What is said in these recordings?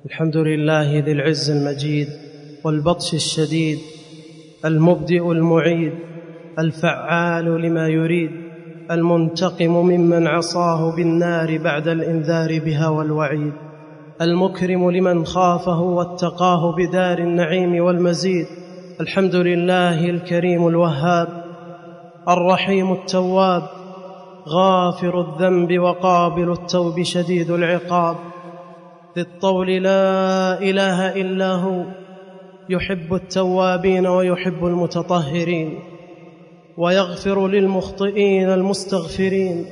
الحمد لله ذي العز المجيد والبطش الشديد، المبدئ المعيد، الفعال لما يريد، المنتقم ممن عصاه بالنار بعد الإنذار بها والوعيد، المكرم لمن خافه واتقاه بدار النعيم والمزيد. الحمد لله الكريم الوهاب، الرحيم التواب، غافر الذنب وقابل التوب شديد العقاب، ذي الطول لا إله إلا هو، يحب التوابين ويحب المتطهرين، ويغفر للمخطئين المستغفرين،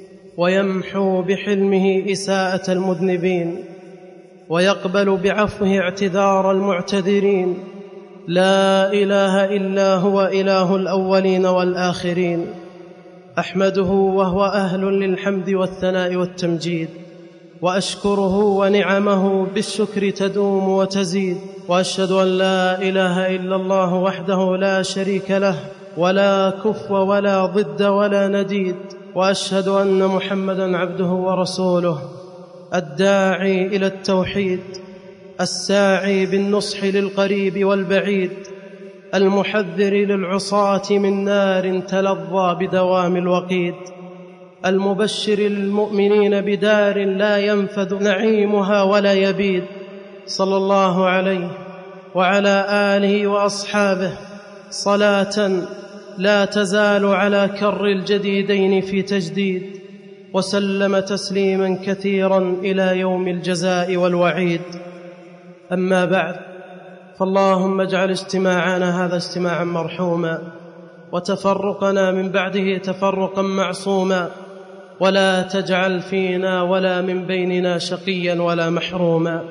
ويمحو بحلمه إساءة المذنبين، ويقبل بعفوه اعتذار المعتذرين. لا إله إلا هو إله الأولين والآخرين، أحمده وهو أهل للحمد والثناء والتمجيد، وأشكره ونعمه بالشكر تدوم وتزيد. وأشهد أن لا إله إلا الله وحده لا شريك له، ولا كف ولا ضد ولا نديد. وأشهد أن محمدًا عبده ورسوله، الداعي إلى التوحيد، الساعي بالنصح للقريب والبعيد، المحذر للعصاة من نار تلظى بدوام الوقيد، المبشر للمؤمنين بدار لا ينفد نعيمها ولا يبيد، صلى الله عليه وعلى آله وأصحابه صلاة لا تزال على كر الجديدين في تجديد، وسلم تسليما كثيرا إلى يوم الجزاء والوعيد. أما بعد، فاللهم اجعل اجتماعنا هذا اجتماعا مرحوما، وتفرقنا من بعده تفرقا معصوما، ولا تجعل فينا ولا من بيننا شقيا ولا محروما.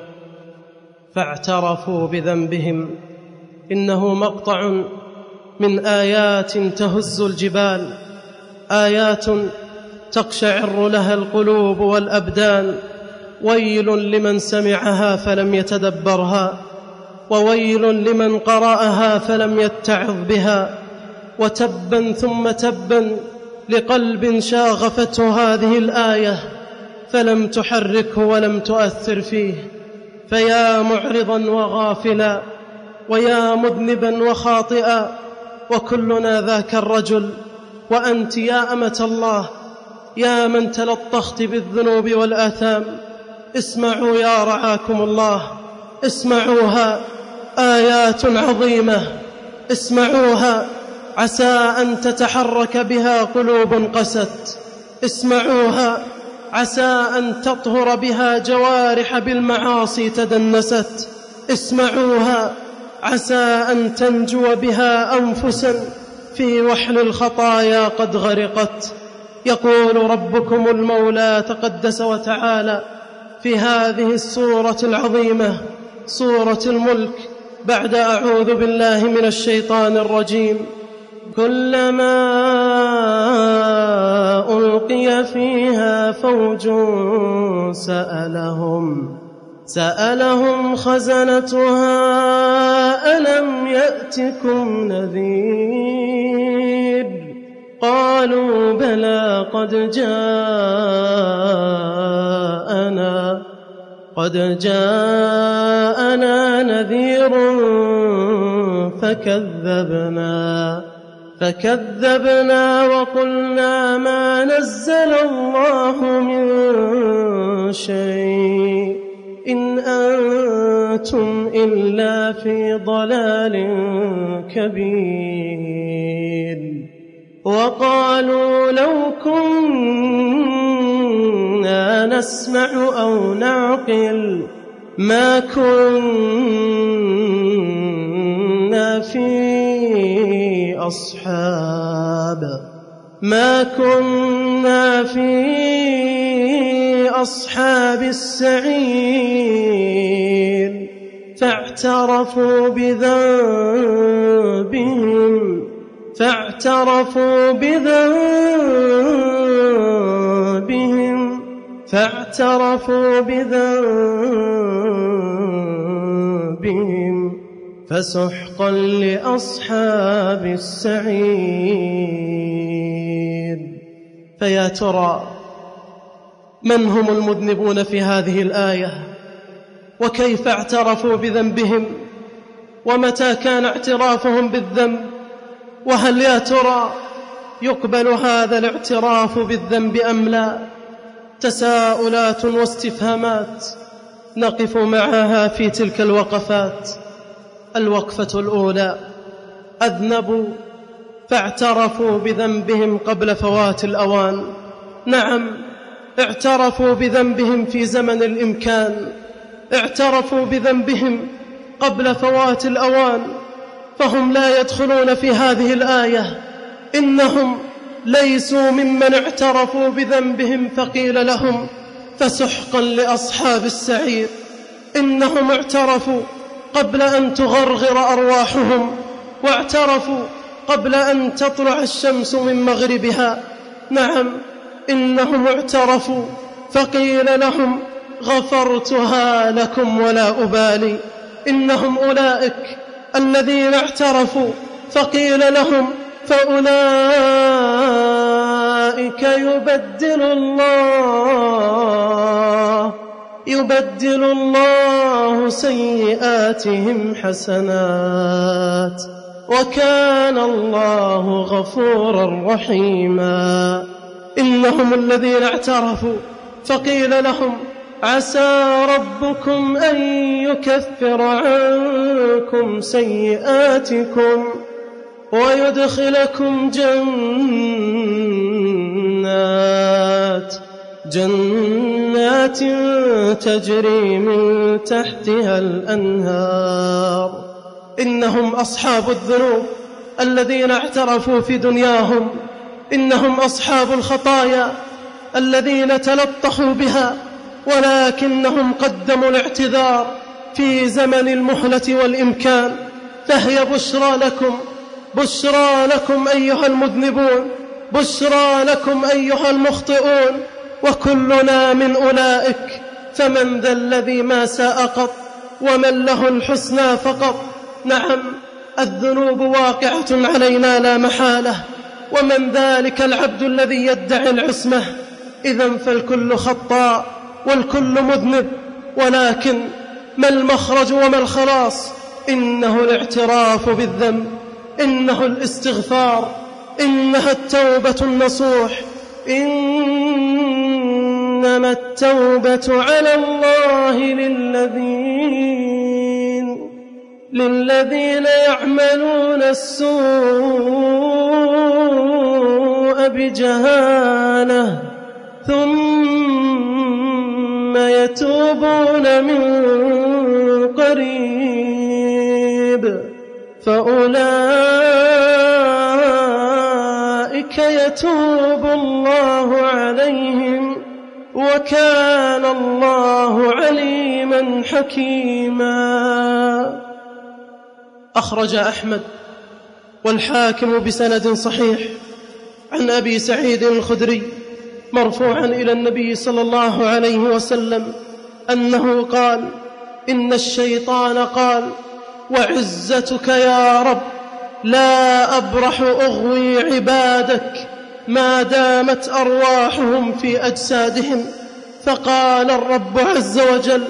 فاعترفوا بذنبهم، إنه مقطع من آيات تهز الجبال، آيات تقشعر لها القلوب والأبدان. ويل لمن سمعها فلم يتدبرها، وويل لمن قرأها فلم يتعظ بها، وتبا ثم تبا لقلب شاغفته هذه الآية فلم تحركه ولم تؤثر فيه. فيا معرضا وغافلا، ويا مذنبا وخاطئا، وكلنا ذاك الرجل. وأنت يا أمة الله، يا من تلطخت بالذنوب والآثام، اسمعوا يا رعاكم الله، اسمعوها، آيات عظيمة، اسمعوها، عسى أن تتحرك بها قلوب قست، اسمعوها، عسى أن تطهر بها جوارح بالمعاصي تدنست، اسمعوها، عسى أن تنجو بها أنفسا في وحل الخطايا قد غرقت. يقول ربكم المولى تقدس وتعالى في هذه السورة العظيمة، سورة الملك، بعد أعوذ بالله من الشيطان الرجيم: كلما ألقي فيها فوج سألهم خزنتها ألم يأتكم نذير؟ قالوا بلى قد جاءنا نذير فكذبنا وقلنا ما نزل الله من شيء إن أنتم إلا في ضلال كبير. وقالوا لو كنا نسمع أو نعقل ما كنا في أصحاب السعير. فاعترفوا بذنبهم فسحقا لأصحاب السعير. فيا ترى من هم المذنبون في هذه الآية؟ وكيف اعترفوا بذنبهم، ومتى كان اعترافهم بالذنب، وهل يا ترى يقبل هذا الاعتراف بالذنب أم لا؟ تساؤلات واستفهامات نقف معها في تلك الوقفات. الوقفة الأولى: أذنبوا فاعترفوا بذنبهم قبل فوات الأوان. نعم، اعترفوا بذنبهم في زمن الإمكان، اعترفوا بذنبهم قبل فوات الأوان، فهم لا يدخلون في هذه الآية. إنهم ليسوا ممن اعترفوا بذنبهم فقيل لهم فسحقا لأصحاب السعير. إنهم اعترفوا قبل أن تغرغر أرواحهم، واعترفوا قبل أن تطلع الشمس من مغربها. نعم، إنهم اعترفوا فقيل لهم غفرتها لكم ولا أبالي. إنهم أولئك الذين اعترفوا فقيل لهم فأولئك يبدل الله سيئاتهم حسنات وكان الله غفورا رحيما. إنهم الذين اعترفوا فقيل لهم عسى ربكم أن يكفر عنكم سيئاتكم ويدخلكم جنات تجري من تحتها الأنهار. إنهم أصحاب الذنوب الذين اعترفوا في دنياهم، إنهم أصحاب الخطايا الذين تلطخوا بها، ولكنهم قدموا الاعتذار في زمن المهلة والإمكان. فهي بشرى لكم أيها المذنبون، بشرى لكم أيها المخطئون، وكلنا من أولئك. فمن ذا الذي ما ساء قط ومن له الحسنى فقط. نعم، الذنوب واقعة علينا لا محالة، ومن ذلك العبد الذي يدعي العصمة. إذن فالكل خطاء والكل مذنب، ولكن ما المخرج وما الخلاص؟ إنه الاعتراف بالذنب، إنه الاستغفار، إنها التوبة النصوح. إنما التوبة على الله للذين يعملون السوء بجهالة ثم يتوبون من قريب فأولئك يتوب الله عليهم وكان الله عليما حكيما. أخرج أحمد والحاكم بسند صحيح عن أبي سعيد الخدري مرفوعا إلى النبي صلى الله عليه وسلم أنه قال: إن الشيطان قال: وعزتك يا رب لا أبرح أغوي عبادك ما دامت أرواحهم في أجسادهم. فقال الرب عز وجل: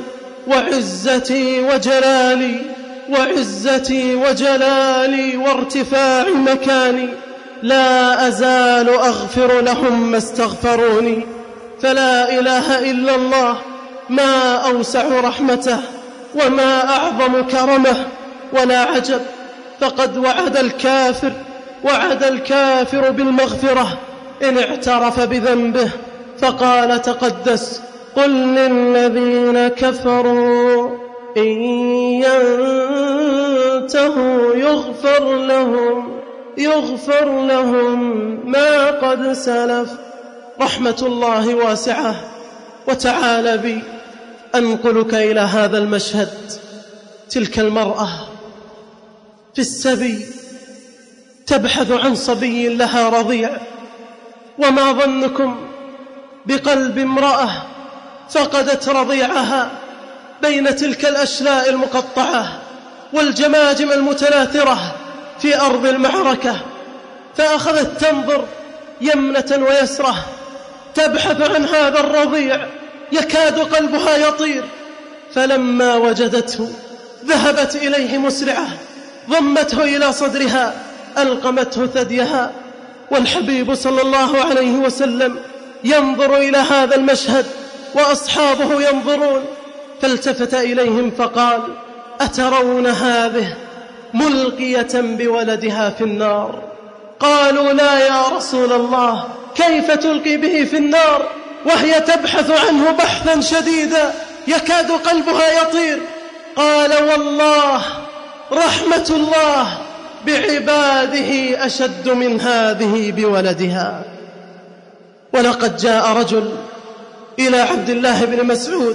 وعزتي وجلالي وارتفاع مكاني لا أزال أغفر لهم ما استغفروني. فلا إله إلا الله، ما أوسع رحمته وما أعظم كرمه. ولا عجب، فقد وعد الكافر بالمغفرة إن اعترف بذنبه. فقال تقدس: قل للذين كفروا إن ينتهوا يغفر لهم ما قد سلف. رحمة الله واسعة. وتعالى بي أنقلك إلى هذا المشهد. تلك المرأة في السبي تبحث عن صبي لها رضيع، وما ظنكم بقلب امرأة فقدت رضيعها بين تلك الأشلاء المقطعة والجماجم المتناثرة في أرض المعركة، فأخذت تنظر يمنة ويسرة تبحث عن هذا الرضيع، يكاد قلبها يطير. فلما وجدته ذهبت إليه مسرعة، ضمته إلى صدرها، ألقمته ثديها. والحبيب صلى الله عليه وسلم ينظر إلى هذا المشهد وأصحابه ينظرون، فالتفت إليهم فقال: أترون هذه ملقية بولدها في النار؟ قالوا: لا يا رسول الله، كيف تلقي به في النار وهي تبحث عنه بحثا شديدا يكاد قلبها يطير؟ قال: والله رحمة الله بعباده أشد من هذه بولدها. ولقد جاء رجل إلى عبد الله بن مسعود،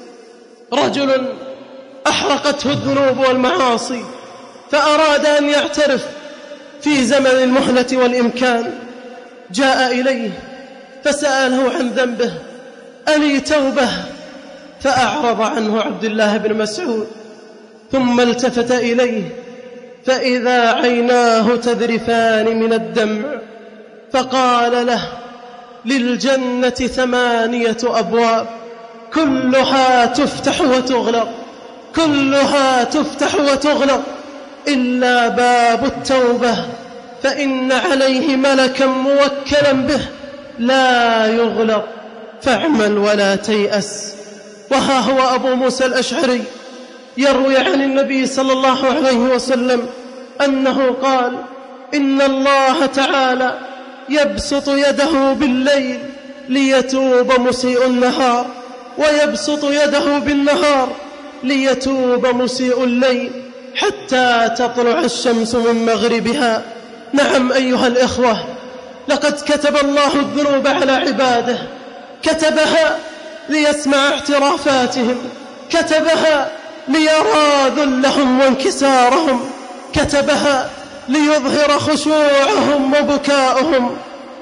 رجل أحرقته الذنوب والمعاصي، فأراد أن يعترف في زمن المهلة والإمكان. جاء إليه فسأله عن ذنبه: ألي توبة؟ فأعرض عنه عبد الله بن مسعود، ثم التفت إليه فإذا عيناه تذرفان من الدمع، فقال له: للجنة 8 أبواب، كلها تفتح وتغلق، كلها تفتح وتغلق إلا باب التوبة، فإن عليه ملكا موكلا به لا يغلق، فاعمل ولا تيأس. وها هو أبو موسى الأشعري يروي عن النبي صلى الله عليه وسلم أنه قال: إن الله تعالى يبسط يده بالليل ليتوب مسيء النهار، ويبسط يده بالنهار ليتوب مسيء الليل، حتى تطلع الشمس من مغربها. نعم أيها الإخوة، لقد كتب الله الذنوب على عباده، كتبها ليسمع اعترافاتهم، كتبها ليرى ذلهم وانكسارهم، كتبها ليظهر خشوعهم وبكاؤهم.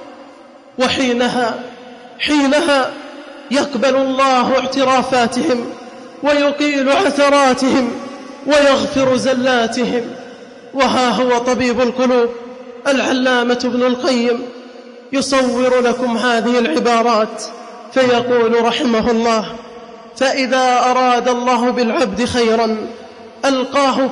وحينها يقبل الله اعترافاتهم ويقيل عثراتهم ويغفر زلاتهم. وها هو طبيب القلوب العلامة ابن القيم يصور لكم هذه العبارات فيقول رحمه الله: فإذا أراد الله بالعبد خيرا ألقاه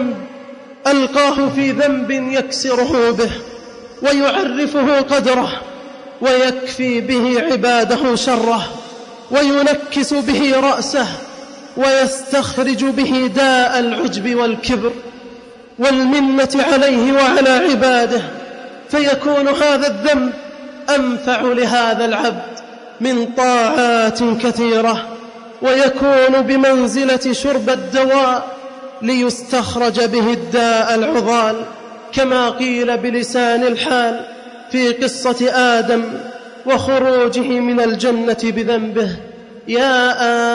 في ذنب يكسره به ويعرفه قدره، ويكفي به عباده شره، وينكس به رأسه، ويستخرج به داء العجب والكبر والمنة عليه وعلى عباده، فيكون هذا الذنب أنفع لهذا العبد من طاعات كثيرة، ويكون بمنزلة شرب الدواء ليستخرج به الداء العضال، كما قيل بلسان الحال في قصة آدم وخروجه من الجنة بذنبه: يا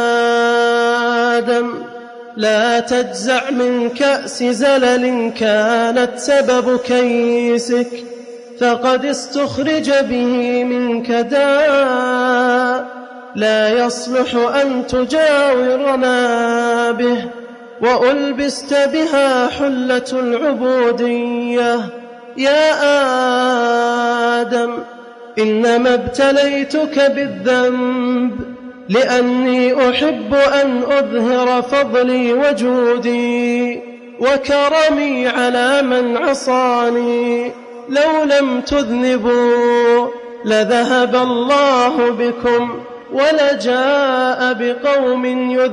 آدم لا تجزع من كأس زلل كانت سبب كيسك، فقد استخرج به منك داء لا يصلح أن تجاورنا به، وألبست بها حلة العبودية. يا آدم إنما ابتليتك بالذنب لأني أحب أن أظهر فضلي وجودي وكرمي على من عصاني. لو لم تذنبوا لذهب الله بكم ولجاء بقوم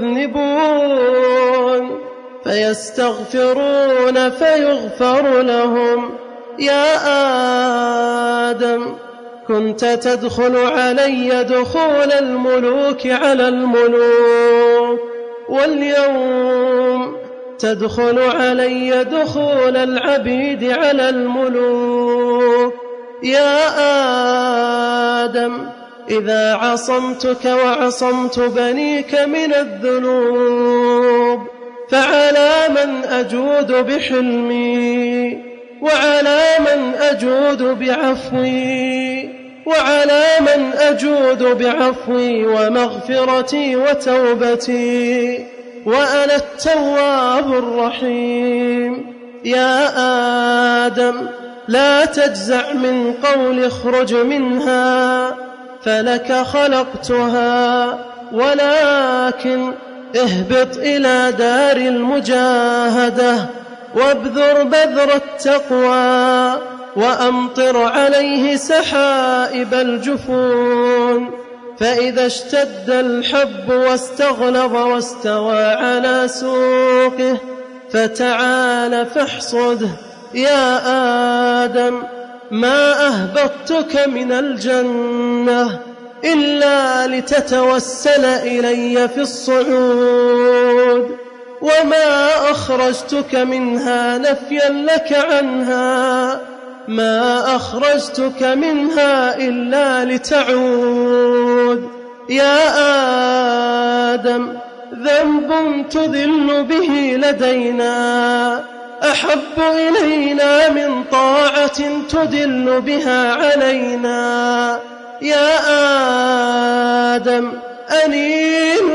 يذنبون فيستغفرون فيغفر لهم. يا آدم كنت تدخل علي دخول الملوك على الملوك، واليوم تدخل علي دخول العبيد على الملوك. يا آدم إذا عصمتك وعصمت بنيك من الذنوب فعلى من أجود بحلمي، وعلى من أجود بعفوي، وعلى من أجود بعفوي ومغفرتي وتوبتي، وأنا التواب الرحيم. يا آدم لا تجزع من قول اخرج منها فلك خلقتها، ولكن اهبط إلى دار المجاهدة وابذر بذر التقوى وأمطر عليه سحائب الجفون، فإذا اشتد الحب واستغلظ واستوى على سوقه فتعال فاحصده. يا آدم ما أهبطتك من الجنة إلا لتتوسل إلي في الصعود، وما أخرجتك منها نفيا لك عنها، ما أخرجتك منها إلا لتعود. يا آدم ذنب تذل به لدينا أحب إلينا من طاعة تدل بها علينا. يا آدم أنين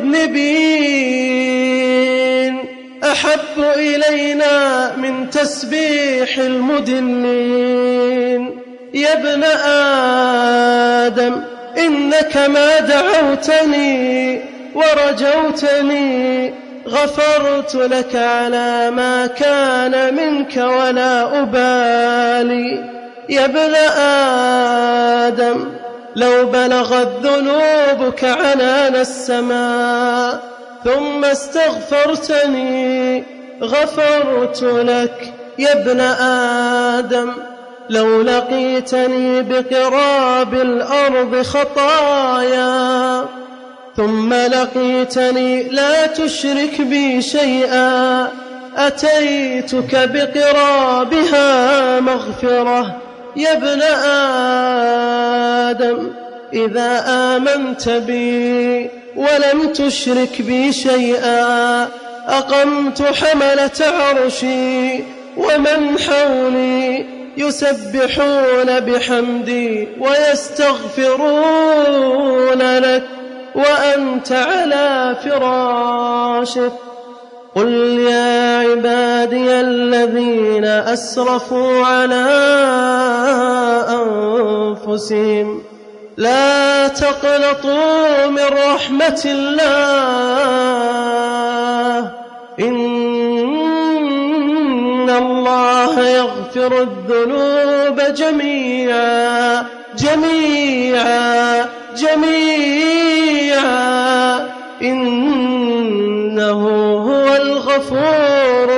المذنبين أحب إلينا من تسبيح المدلين. يا ابن آدم إنك ما دعوتني ورجوتني غفرت لك على ما كان منك ولا أبالي. يا ابن آدم لو بلغت ذنوبك عنان السماء ثم استغفرتني غفرت لك. يا ابن آدم لو لقيتني بقراب الأرض خطايا ثم لقيتني لا تشرك بي شيئا أتيتك بقرابها مغفرة. يا ابن آدم إذا آمنت بي ولم تشرك بي شيئا أقمت حملة عرشي ومن حولي يسبحون بحمدي ويستغفرون لك وأنت على فراشك. قل يا عبادي الذين أسرفوا على أنفسهم لا تقنطوا من رحمة الله إن الله يغفر الذنوب جميعا جميعا جميعا إنه هو الغفور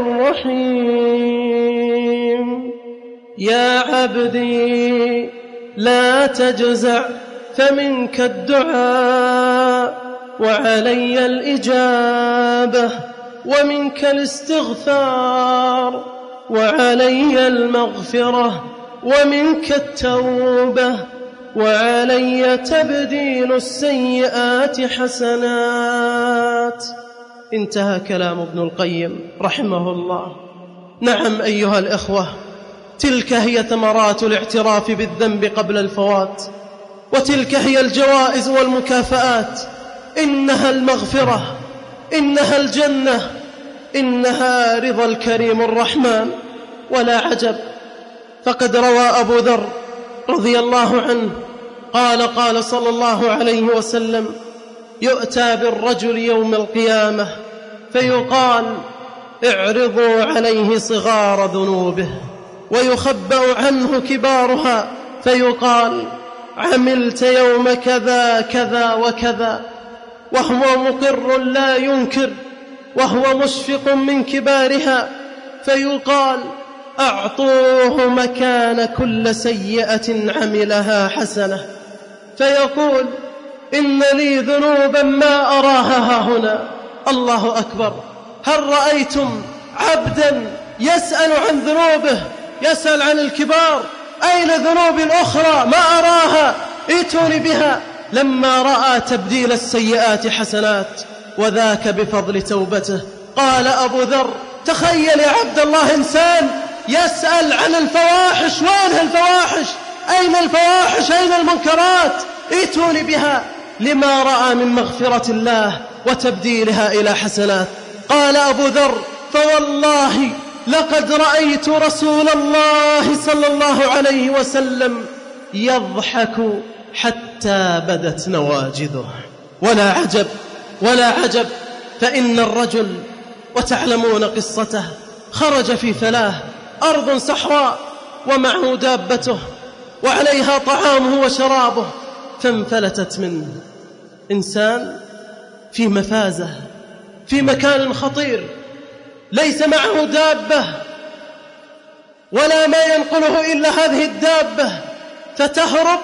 الرحيم. يا عبدي لا تجزع فمنك الدعاء وعلي الإجابة ومنك الاستغفار وعلي المغفرة ومنك التوبة وعلي تبديل السيئات حسنات. انتهى كلام ابن القيم رحمه الله. نعم أيها الإخوة، تلك هي ثمرات الاعتراف بالذنب قبل الفوات، وتلك هي الجوائز والمكافآت. إنها المغفرة، إنها الجنة، إنها رضا الكريم الرحمن. ولا عجب، فقد روى أبو ذر رضي الله عنه قال صلى الله عليه وسلم: يؤتى بالرجل يوم القيامة فيقال: اعرضوا عليه صغار ذنوبه، ويخبأ عنه كبارها فيقال: عملت يوم كذا كذا وكذا، وهو مقر لا ينكر وهو مشفق من كبارها، فيقال: أعطوه مكان كل سيئة عملها حسنة، فيقول: إن لي ذنوبا ما أراها هنا. الله أكبر! هل رأيتم عبدا يسأل عن ذنوبه، يسأل عن الكبار؟ أين ذنوب الأخرى ما أراها؟ ائتوني بها. لما رأى تبديل السيئات حسنات، وذاك بفضل توبته. قال أبو ذر: تخيل يا عبد الله إنسان يسأل عن الفواحش، وين الفواحش؟ أين الفواحش؟ أين المنكرات؟ ائتوني بها. لما رأى من مغفرة الله وتبديلها إلى حسنات. قال أبو ذر: فوالله لقد رأيت رسول الله صلى الله عليه وسلم يضحك حتى بدت نواجذه. ولا عجب، ولا عجب فإن الرجل، وتعلمون قصته، خرج في فلاة أرض صحراء ومعه دابته وعليها طعامه وشرابه، فانفلتت منه. إنسان في مفازة، في مكان خطير، ليس معه دابة ولا ما ينقله إلا هذه الدابة، فتهرب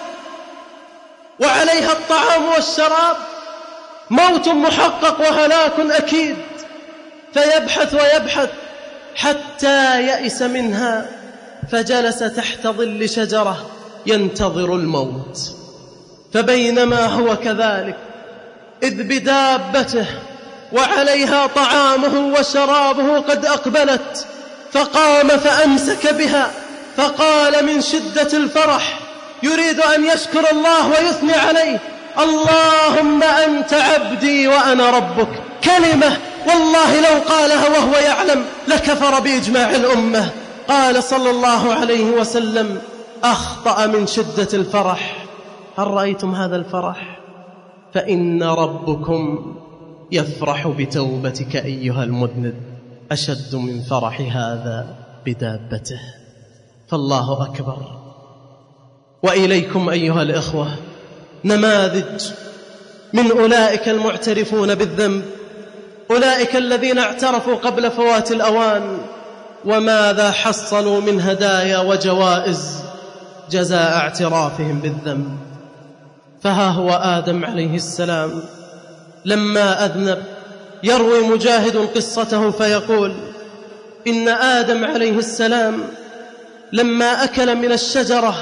وعليها الطعام والشراب، موت محقق وهلاك أكيد. فيبحث ويبحث حتى يئس منها، فجلس تحت ظل شجرة ينتظر الموت. فبينما هو كذلك إذ بدابته وعليها طعامه وشرابه قد أقبلت، فقام فأمسك بها، فقال من شدة الفرح يريد أن يشكر الله ويثني عليه: اللهم أنت عبدي وأنا ربك. كلمة والله لو قالها وهو يعلم لكفر بإجماع الأمة. قال صلى الله عليه وسلم: أخطأ من شدة الفرح. هل رأيتم هذا الفرح؟ فإن ربكم يفرح بتوبتك أيها المذنب أشد من فرح هذا بدابته. فالله أكبر. وإليكم أيها الإخوة نماذج من أولئك المعترفون بالذنب، أولئك الذين اعترفوا قبل فوات الأوان، وماذا حصلوا من هدايا وجوائز جزاء اعترافهم بالذنب. فها هو آدم عليه السلام لما أذنب، يروي مجاهد قصته فيقول: إن آدم عليه السلام لما أكل من الشجرة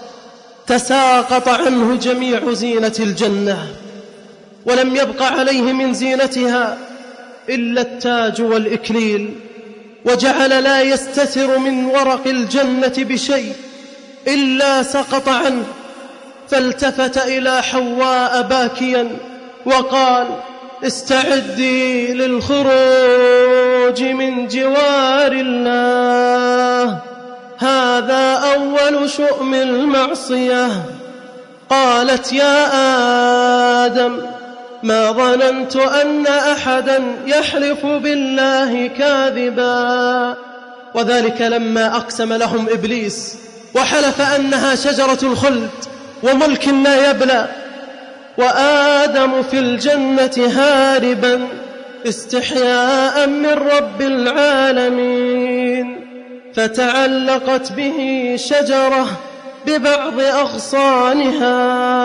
تساقط عنه جميع زينة الجنة، ولم يبق عليه من زينتها إلا التاج والإكليل، وجعل لا يستتر من ورق الجنة بشيء إلا سقط عنه. فالتفت إلى حواء باكيا وقال: استعدي للخروج من جوار الله، هذا أول شؤم المعصية. قالت: يا آدم ما ظننت أن أحدا يحلف بالله كاذبا. وذلك لما أقسم لهم إبليس وحلف أنها شجرة الخلد وملك لا يبلى، وآدم في الجنة هاربا استحياء من رب العالمين، فتعلقت به شجرة ببعض أغصانها،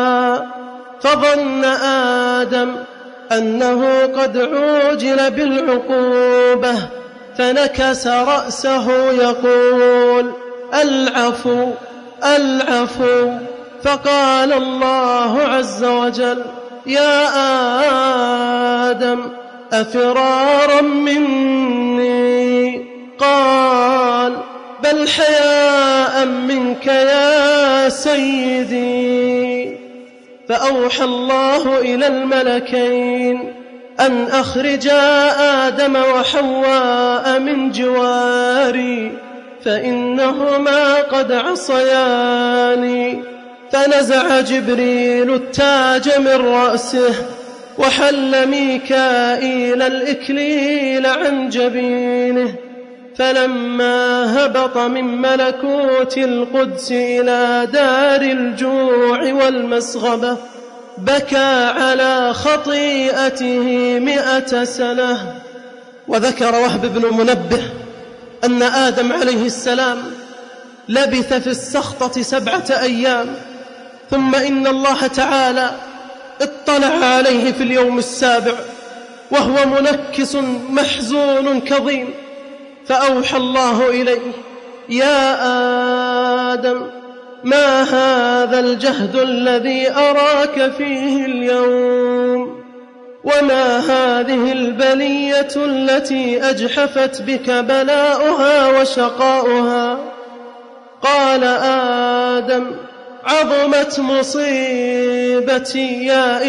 فظن آدم أنه قد عوجل بالعقوبة، فنكس رأسه يقول: العفو العفو. فقال الله عز وجل: يا آدم أفرارا مني؟ قال: بل حياء منك يا سيدي. فأوحى الله إلى الملكين أن أخرجا آدم وحواء من جواري، فإنهما قد عصياني. فنزع جبريل التاج من رأسه، وحل ميكائيل الإكليل عن جبينه. فلما هبط من ملكوت القدس إلى دار الجوع والمسغبة بكى على خطيئته 100 سنة. وذكر وهب بن منبه أن آدم عليه السلام لبث في السخطة 7 أيام، ثم إن الله تعالى اطلع عليه في اليوم السابع وهو منكس محزون كظيم، فأوحى الله إليه: يا آدم ما هذا الجهد الذي أراك فيه اليوم؟ وما هذه البلية التي أجحفت بك بلاؤها وشقاؤها؟ قال آدم: عظمت مصيبتي يا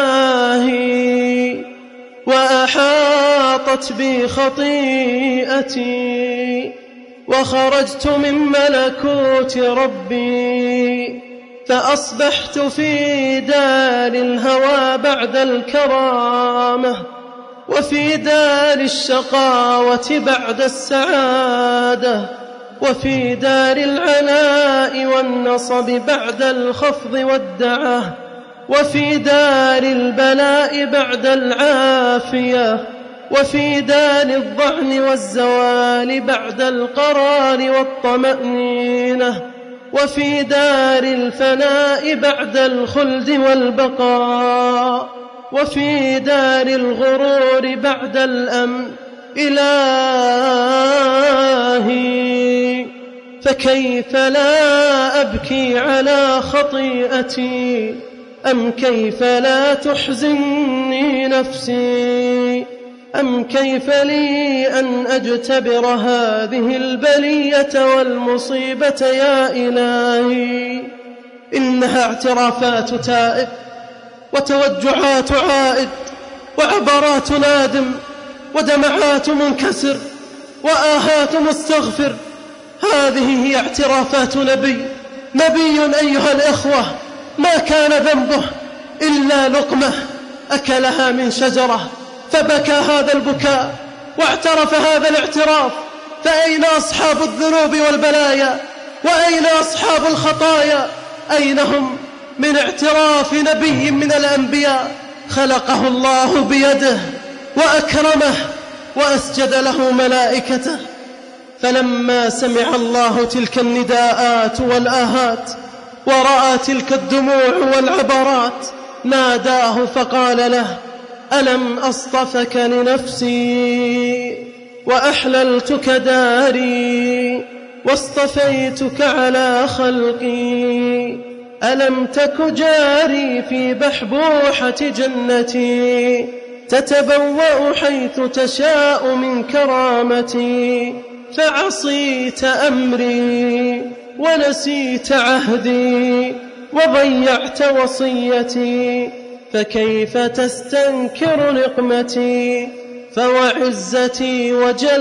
إلهي، وأحاطت بي خطيئتي، وخرجت من ملكوت ربي، فأصبحت في دار الهوى بعد الكرامة، وفي دار الشقاوة بعد السعادة، وفي دار العناء والنصب بعد الخفض والدعة، وفي دار البلاء بعد العافية، وفي دار الظعن والزوال بعد القرار والطمأنينة، وفي دار الفناء بعد الخلد والبقاء، وفي دار الغرور بعد الأمن. إلهي فكيف لا أبكي على خطيئتي، أم كيف لا تحزنني نفسي، أم كيف لي أن أجتبر هذه البلية والمصيبة يا إلهي. إنها اعترافات تائب، وتوجعات عائد، وعبرات نادم، ودمعات منكسر، وآهات مستغفر. هذه هي اعترافات نبي أيها الإخوة، ما كان ذنبه إلا لقمة أكلها من شجرة، فبكى هذا البكاء واعترف هذا الاعتراف. فأين أصحاب الذنوب والبلايا؟ وأين أصحاب الخطايا؟ أين هم من اعتراف نبي من الأنبياء خلقه الله بيده وأكرمه وأسجد له ملائكته؟ فلما سمع الله تلك النداءات والآهات ورأى تلك الدموع والعبرات، ناداه فقال له: ألم أصطفك لنفسي وأحللتك داري واصطفيتك على خلقي، ألم تك جاري في بحبوحة جنتي، تتبوأ حيث تشاء من كرامتي، فعصيت أمري ونسيت عهدي وضيعت وصيتي، فكيف تستنكر نقمتي؟ فوعزتي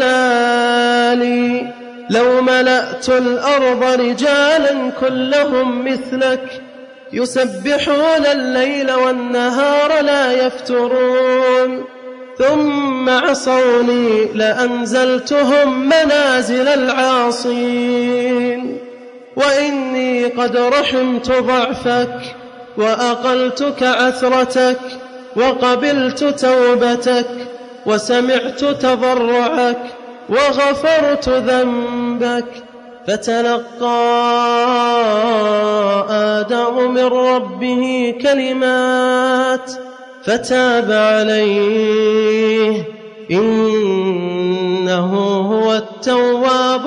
وجلالي لو ملأت الأرض رجالا كلهم مثلك، يسبحون الليل والنهار لا يفترون، ثم عصوني لأنزلتهم منازل العاصين. وإني قد رحمت ضعفك وأقلتك عثرتك، وقبلت توبتك وسمعت تضرعك وغفرت ذنبك. فتلقى آدم من ربه كلمات فتاب عليه، إنه هو التواب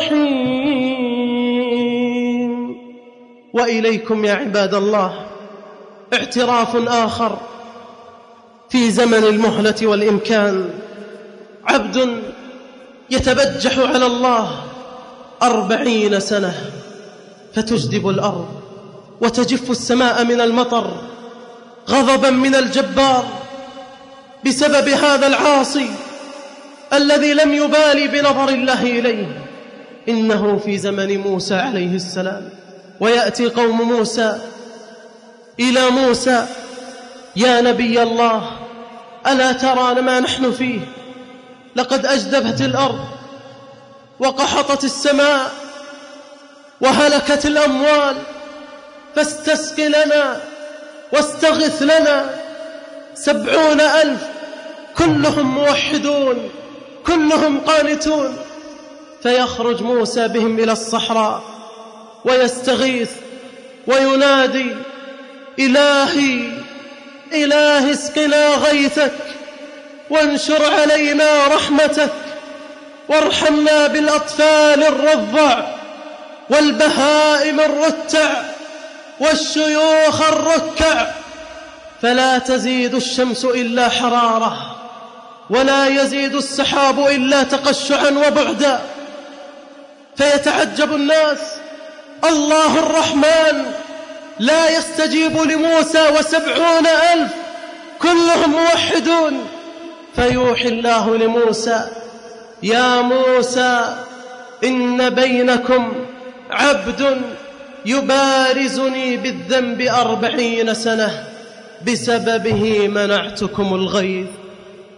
الرحيم. وإليكم يا عباد الله اعتراف آخر في زمن المهلة والإمكان. عبد يتبجح على الله 40 سنة فتجدب الأرض وتجف السماء من المطر غضبا من الجبار بسبب هذا العاصي الذي لم يبالي بنظر الله إليه. إنه في زمن موسى عليه السلام، ويأتي قوم موسى إلى موسى: يا نبي الله، ألا ترى ما نحن فيه؟ لقد أجدبت الأرض وقحطت السماء وهلكت الأموال، فاستسق لنا واستغث لنا. 70,000 كلهم موحدون، كلهم قانتون. فيخرج موسى بهم إلى الصحراء ويستغيث وينادي: إلهي إلهي اسقنا غيثك وانشر علينا رحمتك، وارحمنا بالأطفال الرضع والبهائم الرتع والشيوخ الركع، فلا تزيد الشمس إلا حرارة، ولا يزيد السحاب إلا تقشعا وبعدا. فيتعجب الناس: الله الرحمن لا يستجيب لموسى 70,000 كلهم موحدون. فيوحي الله لموسى: يا موسى، إن بينكم عبد يبارزني بالذنب 40 سنة، بسببه منعتكم الغيث،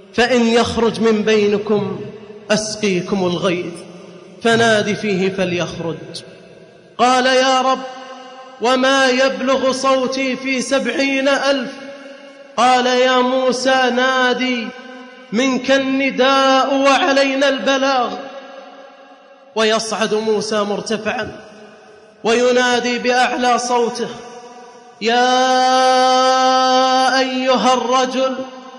فإن يخرج من بينكم أسقيكم الغيث، فنادي فيه فليخرج. قال يا رب وما يبلغ صوتي في 70,000. قال يا موسى نادي، منك النداء وعلينا البلاغ. ويصعد موسى مرتفعا وينادي بأعلى صوته: يا أيها الرجل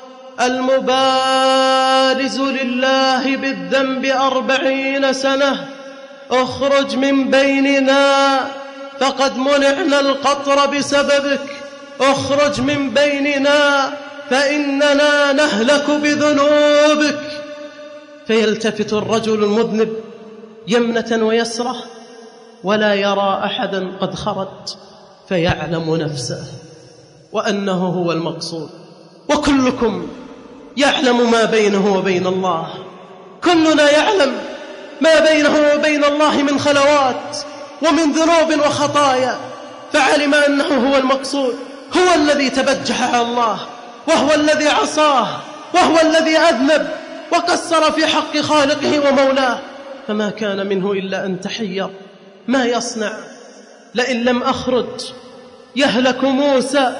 المبارز لله بالذنب 40 سنة، اخرج من بيننا فقد منعنا القطر بسببك، اخرج من بيننا فإننا نهلك بذنوبك. فيلتفت الرجل المذنب يمنة ويسرة ولا يرى أحدا قد خرج، فيعلم نفسه وأنه هو المقصود. وكلكم يعلم ما بينه وبين الله، كلنا يعلم ما بينه وبين الله من خلوات ومن ذنوب وخطايا، فعلم أنه هو المقصود، هو الذي تبجح على الله، وهو الذي عصاه، وهو الذي أذنب وقصر في حق خالقه ومولاه، فما كان منه إلا أن تحير ما يصنع. لئن لم أخرج يهلك موسى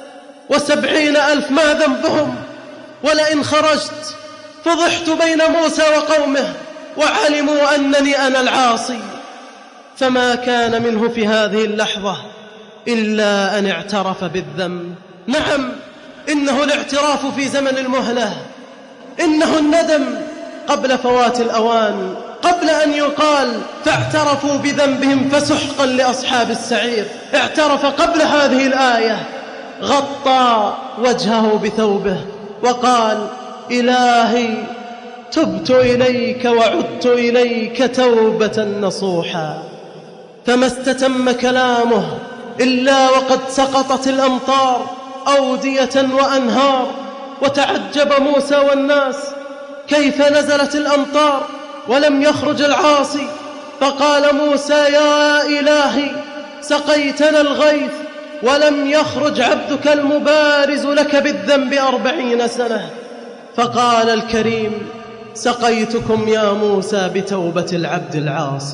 و70,000 ما ذنبهم، ولئن خرجت فضحت بين موسى وقومه وعلموا أنني أنا العاصي. فما كان منه في هذه اللحظة إلا أن اعترف بالذنب. نعم، إنه الاعتراف في زمن المهلة، إنه الندم قبل فوات الأوان، قبل أن يقال فاعترفوا بذنبهم فسحقا لأصحاب السعير. اعترف قبل هذه الآية، غطى وجهه بثوبه وقال: إلهي تبت إليك وعدت إليك توبة نصوحا. فما استتم كلامه إلا وقد سقطت الأمطار أودية وأنهار. وتعجب موسى والناس كيف نزلت الأمطار ولم يخرج العاصي. فقال موسى: يا إلهي سقيتنا الغيث ولم يخرج عبدك المبارز لك بالذنب 40 سنة. فقال الكريم: سقيتكم يا موسى بتوبة العبد العاصي.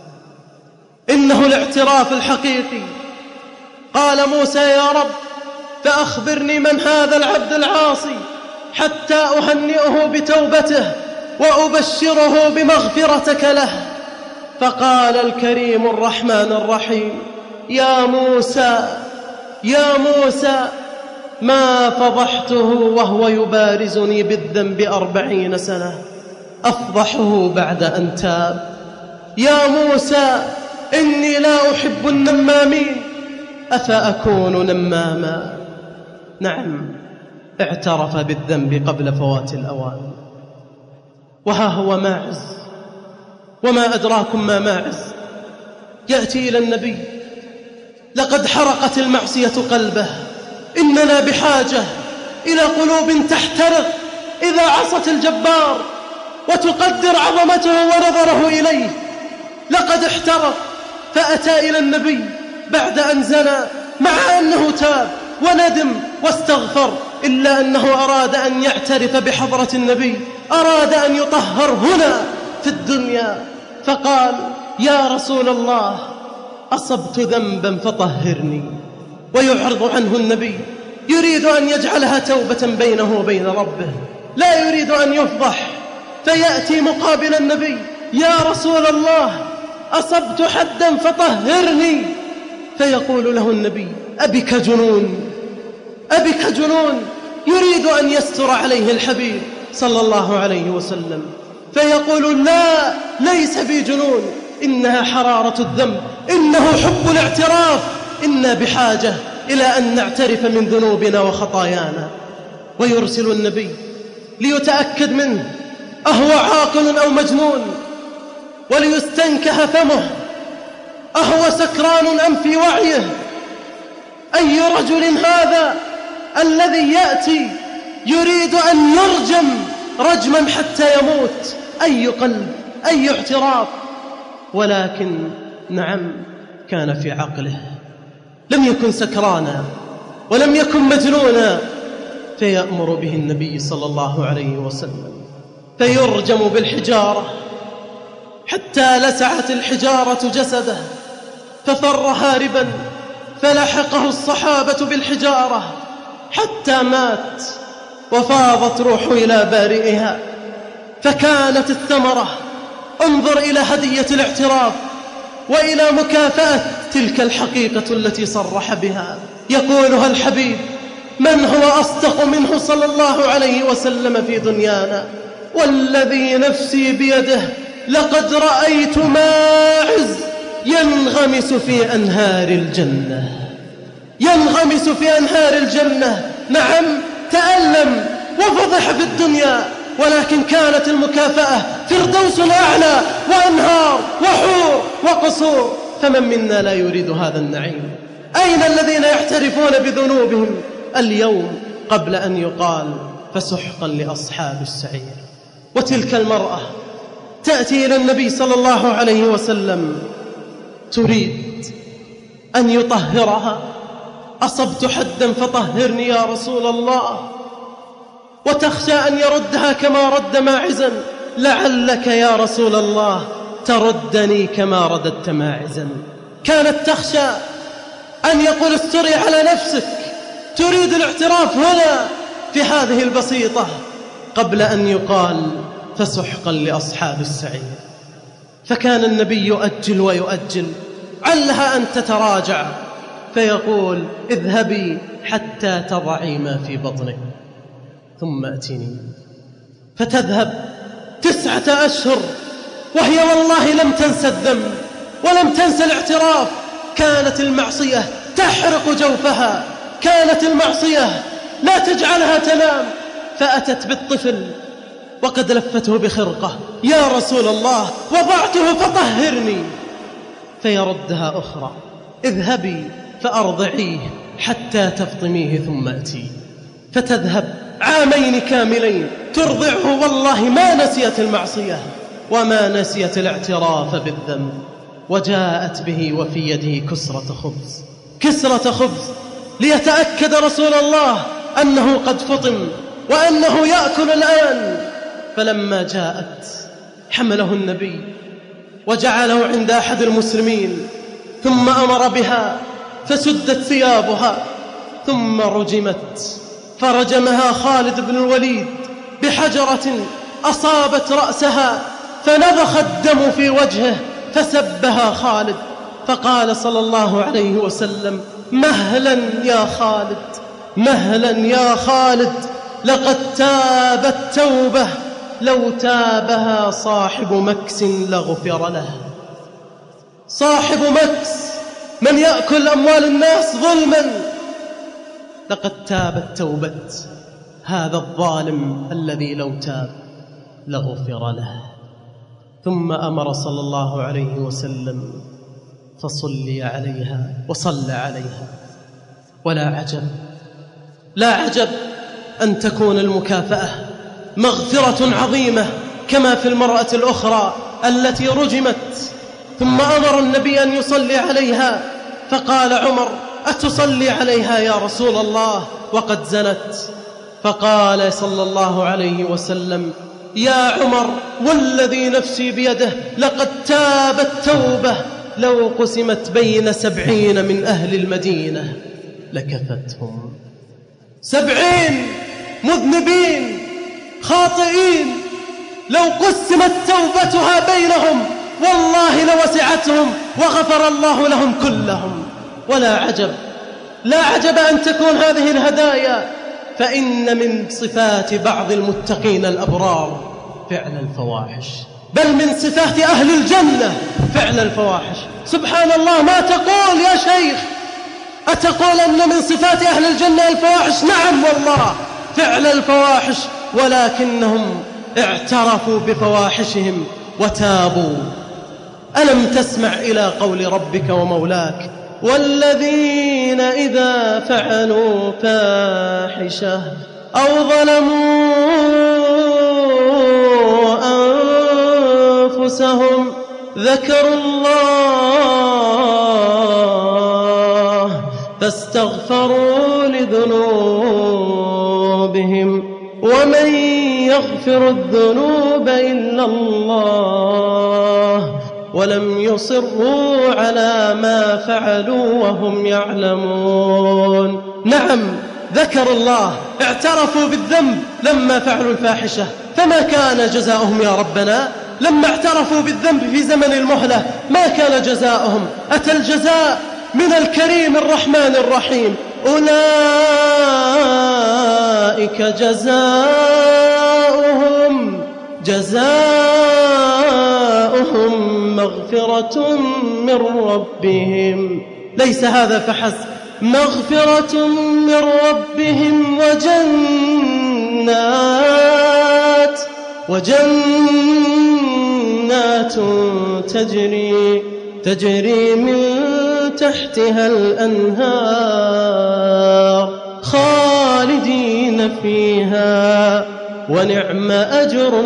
إنه الاعتراف الحقيقي. قال موسى: يا رب فأخبرني من هذا العبد العاصي حتى أهنئه بتوبته وأبشره بمغفرتك له. فقال الكريم الرحمن الرحيم: يا موسى يا موسى ما فضحته وهو يبارزني بالذنب 40 سنة، أفضحه بعد أن تاب. يا موسى إني لا أحب النمامين، أفأكون نماما؟ نعم، اعترف بالذنب قبل فوات الأوان. وها هو ماعز، وما أدراكم ما ماعز، يأتي إلى النبي: لقد حرقت المعصية قلبه، إننا بحاجة إلى قلوب تحترق إذا عصت الجبار وتقدر عظمته ونظره إليه. لقد احترق، فأتى إلى النبي بعد أن زنى، مع أنه تاب وندم واستغفر، إلا أنه أراد أن يعترف بحضرة النبي، أراد أن يطهر هنا في الدنيا. فقال: يا رسول الله أصبت ذنبا فطهرني. ويعرض عنه النبي، يريد أن يجعلها توبة بينه وبين ربه، لا يريد أن يفضح. فيأتي مقابل النبي: يا رسول الله أصبت حدا فطهرني. فيقول له النبي: أبك جنون، أبك جنون. يريد أن يستر عليه الحبيب صلى الله عليه وسلم، فيقول: لا، ليس بي جنون، إنها حرارة الذنب، إنه حب الاعتراف. إنا بحاجة إلى أن نعترف من ذنوبنا وخطايانا. ويرسل النبي ليتأكد منه أهو عاقل أو مجنون، وليستنكه فمه أهو سكران أم في وعيه. أي رجل هذا الذي يأتي يريد أن يرجم رجما حتى يموت؟ أي قلب، أي اعتراف. ولكن نعم، كان في عقله، لم يكن سكرانا ولم يكن مجنونا، فيأمر به النبي صلى الله عليه وسلم فيرجم بالحجارة حتى لسعت الحجارة جسده ففر هاربا، فلحقه الصحابة بالحجارة حتى مات وفاضت روحه إلى بارئها. فكانت الثمرة، انظر إلى هدية الاعتراف وإلى مكافأة تلك الحقيقة التي صرح بها. يقولها الحبيب: من هو أصدق منه صلى الله عليه وسلم في دنيانا؟ والذي نفسي بيده لقد رأيت ماعز ينغمس في أنهار الجنة، ينغمس في أنهار الجنة. نعم، تألم وفضح في الدنيا، ولكن كانت المكافأة فردوس أعلى وأنهار وحور وقصور. فمن منا لا يريد هذا النعيم؟ أين الذين يعترفون بذنوبهم اليوم قبل أن يقال فسحقا لأصحاب السعير؟ وتلك المرأة تأتي إلى النبي صلى الله عليه وسلم تريد أن يطهرها. أصبت حدا فطهرني يا رسول الله، وتخشى أن يردها كما رد ماعزا. لعلك يا رسول الله تردني كما رددت ماعزا. كانت تخشى أن يقول استري على نفسك، تريد الاعتراف هنا في هذه البسيطة قبل أن يقال فسحقا لأصحاب السعير. فكان النبي يؤجل ويؤجل، علها أن تتراجع، فيقول: اذهبي حتى تضعي ما في بطنك ثم أتيني. فتذهب 9 أشهر وهي والله لم تنسى الذنب ولم تنسى الاعتراف. كانت المعصية تحرق جوفها، كانت المعصية لا تجعلها تنام. فأتت بالطفل وقد لفته بخرقة: يا رسول الله وضعته فطهرني. فيردها أخرى: اذهبي فأرضعيه حتى تفطميه ثم أتي. فتذهب 2 عام كاملين ترضعه، والله ما نسيت المعصية وما نسيت الاعتراف بالذنب. وجاءت به وفي يده كسرة خبز ليتأكد رسول الله أنه قد فطم وأنه يأكل الآن. فلما جاءت حمله النبي وجعله عند أحد المسلمين، ثم أمر بها فسدت ثيابها ثم رجمت. فرجمها خالد بن الوليد بحجرة أصابت رأسها فنضخ الدم في وجهه فسبها خالد. فقال صلى الله عليه وسلم: مهلا يا خالد، مهلا يا خالد، لقد تابت توبة لو تابها صاحب مكس لغفر له. صاحب مكس، من يأكل أموال الناس ظلما، لقد تابت توبة هذا الظالم الذي لو تاب لغفر له. ثم أمر صلى الله عليه وسلم فصلي عليها وصلى عليها. لا عجب أن تكون المكافأة مغفرة عظيمة كما في المرأة الأخرى التي رجمت. ثم أمر النبي أن يصلي عليها، فقال عمر: أتصلي عليها يا رسول الله وقد زنت؟ فقال صلى الله عليه وسلم: يا عمر والذي نفسي بيده لقد تابت توبة لو قسمت بين 70 من أهل المدينة لكفتهم. 70 مذنبين خاطئين لو قسمت توبتها بينهم والله لوسعتهم وغفر الله لهم كلهم. لا عجب أن تكون هذه الهدايا، فإن من صفات بعض المتقين الأبرار فعل الفواحش، بل من صفات أهل الجنة فعل الفواحش. سبحان الله، ما تقول يا شيخ؟ أتقول أن من صفات أهل الجنة الفواحش؟ نعم والله، فعل الفواحش، ولكنهم اعترفوا بفواحشهم وتابوا. ألم تسمع إلى قول ربك ومولاك: والذين إذا فعلوا فاحشة أو ظلموا أنفسهم ذكروا الله فاستغفروا لذنوبهم يغفر الذنوب إلا الله ولم يصروا على ما فعلوا وهم يعلمون. نعم، ذكر الله، اعترفوا بالذنب لما فعلوا الفاحشة، فما كان جزاؤهم يا ربنا؟ لما اعترفوا بالذنب في زمن المهلة ما كان جزاؤهم؟ أتى الجزاء من الكريم الرحمن الرحيم: أولئك جزاؤهم مغفرة من ربهم. ليس هذا فحسب، مغفرة من ربهم وجنات تجري من تحتها الأنهار خالدين فيها ونعم أجر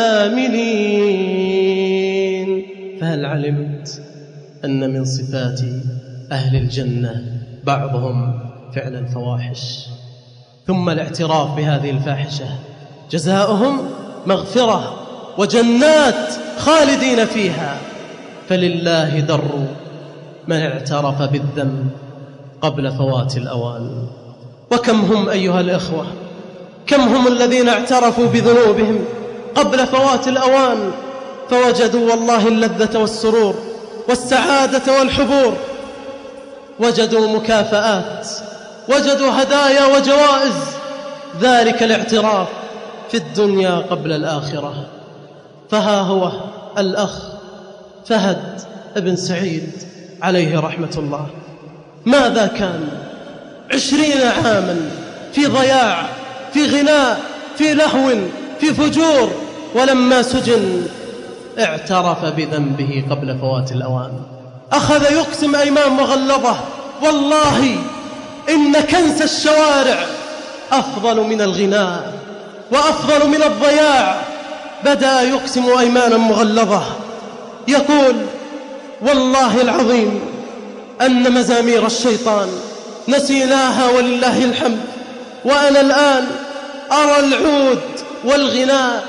العاملين. فهل علمت أن من صفات أهل الجنة بعضهم فعل الفواحش ثم الاعتراف بهذه الفاحشة؟ جزاؤهم مغفرة وجنات خالدين فيها. فلله در من اعترف بالذنب قبل فوات الأوان. وكم هم أيها الإخوة، كم هم الذين اعترفوا بذنوبهم قبل فوات الأوان فوجدوا والله اللذة والسرور والسعادة والحبور، وجدوا مكافآت، وجدوا هدايا وجوائز. ذلك الاعتراف في الدنيا قبل الآخرة. فها هو الأخ فهد بن سعيد عليه رحمة الله، ماذا كان؟ 20 عاما في ضياع، في غناء، في لهو، في فجور، ولما سجن اعترف بذنبه قبل فوات الأوان. أخذ يقسم أيمان مغلظة: والله إن كنس الشوارع أفضل من الغناء وأفضل من الضياع. بدأ يقسم أيمانا مغلظة يقول: والله العظيم أن مزامير الشيطان نسيناها ولله الحمد، وأنا الآن أرى العود والغناء